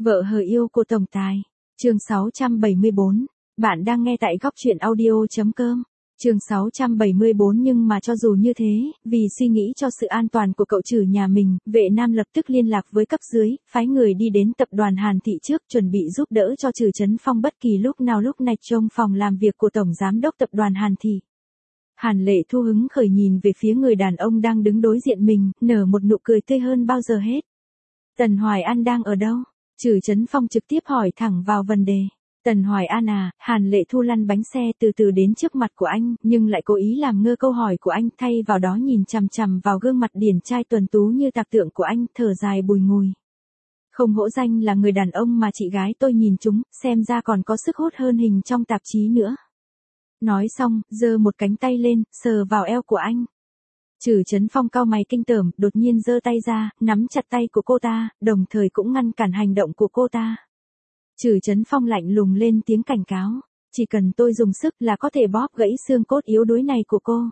Vợ hờ yêu của tổng tài. Chương 674. Bạn đang nghe tại góc truyện audio.com. Chương 674. Nhưng mà cho dù như thế, vì suy nghĩ cho sự an toàn của cậu trừ nhà mình, Vệ Nam lập tức liên lạc với cấp dưới, phái người đi đến tập đoàn Hàn Thị trước, chuẩn bị giúp đỡ cho Trừ Chấn Phong bất kỳ lúc nào lúc này trong phòng làm việc của tổng giám đốc tập đoàn Hàn Thị. Hàn Lệ Thu hứng khởi nhìn về phía người đàn ông đang đứng đối diện mình, nở một nụ cười tươi hơn bao giờ hết. Tần Hoài An đang ở đâu? Trừ Chấn Phong trực tiếp hỏi thẳng vào vấn đề. Tần Hoài An à, Hàn Lệ Thu lăn bánh xe từ từ đến trước mặt của anh, nhưng lại cố ý làm ngơ câu hỏi của anh, thay vào đó nhìn chằm chằm vào gương mặt điển trai tuấn tú như tạc tượng của anh, thở dài bùi ngùi. Không hổ danh là người đàn ông mà chị gái tôi nhìn chúng, xem ra còn có sức hút hơn hình trong tạp chí nữa. Nói xong, giơ một cánh tay lên, sờ vào eo của anh. Trừ Chấn Phong cau mày kinh tởm, đột nhiên giơ tay ra, nắm chặt tay của cô ta, đồng thời cũng ngăn cản hành động của cô ta. Trừ Chấn Phong lạnh lùng lên tiếng cảnh cáo, chỉ cần tôi dùng sức là có thể bóp gãy xương cốt yếu đuối này của cô.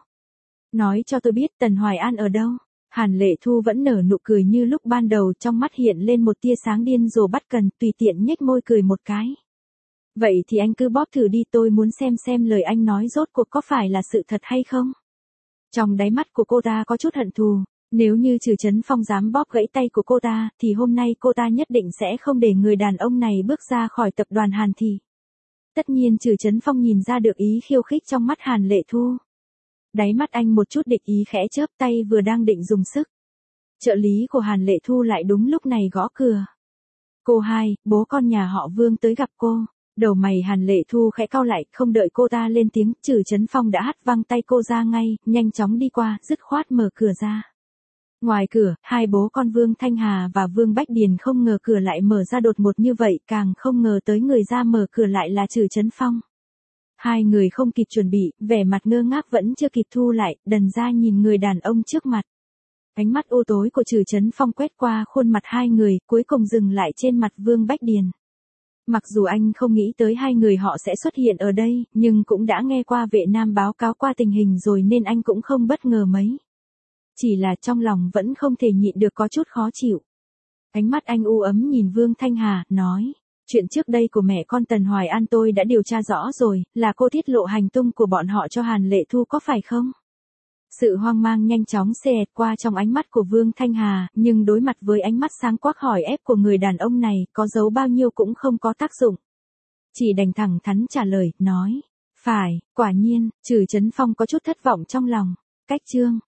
Nói cho tôi biết Tần Hoài An ở đâu. Hàn Lệ Thu vẫn nở nụ cười như lúc ban đầu, trong mắt hiện lên một tia sáng điên rồ bắt cần, tùy tiện nhếch môi cười một cái. Vậy thì anh cứ bóp thử đi, tôi muốn xem lời anh nói rốt cuộc có phải là sự thật hay không. Trong đáy mắt của cô ta có chút hận thù, nếu như Trừ Chấn Phong dám bóp gãy tay của cô ta, thì hôm nay cô ta nhất định sẽ không để người đàn ông này bước ra khỏi tập đoàn Hàn Thị. Tất nhiên Trừ Chấn Phong nhìn ra được ý khiêu khích trong mắt Hàn Lệ Thu. Đáy mắt anh một chút địch ý khẽ chớp, tay vừa đang định dùng sức. Trợ lý của Hàn Lệ Thu lại đúng lúc này gõ cửa. Cô hai, bố con nhà họ Vương tới gặp cô. Đầu mày Hàn Lệ Thu khẽ cau lại, không đợi cô ta lên tiếng, Trừ Chấn Phong đã hất văng tay cô ra ngay, nhanh chóng đi qua, dứt khoát mở cửa ra. Ngoài cửa, hai bố con Vương Thanh Hà và Vương Bách Điền không ngờ cửa lại mở ra đột ngột như vậy, càng không ngờ tới người ra mở cửa lại là Trừ Chấn Phong. Hai người không kịp chuẩn bị, vẻ mặt ngơ ngác vẫn chưa kịp thu lại, đần ra nhìn người đàn ông trước mặt. Ánh mắt u tối của Trừ Chấn Phong quét qua khuôn mặt hai người, cuối cùng dừng lại trên mặt Vương Bách Điền. Mặc dù anh không nghĩ tới hai người họ sẽ xuất hiện ở đây, nhưng cũng đã nghe qua Vệ Nam báo cáo qua tình hình rồi nên anh cũng không bất ngờ mấy. Chỉ là trong lòng vẫn không thể nhịn được có chút khó chịu. Ánh mắt anh u ấm nhìn Vương Thanh Hà, nói, chuyện trước đây của mẹ con Tần Hoài An tôi đã điều tra rõ rồi, là cô tiết lộ hành tung của bọn họ cho Hàn Lệ Thu có phải không? Sự hoang mang nhanh chóng xẹt qua trong ánh mắt của Vương Thanh Hà, nhưng đối mặt với ánh mắt sáng quắc hỏi ép của người đàn ông này, có giấu bao nhiêu cũng không có tác dụng. Chỉ đành thẳng thắn trả lời, nói, phải, quả nhiên. Trừ Chấn Phong có chút thất vọng trong lòng. Cách chương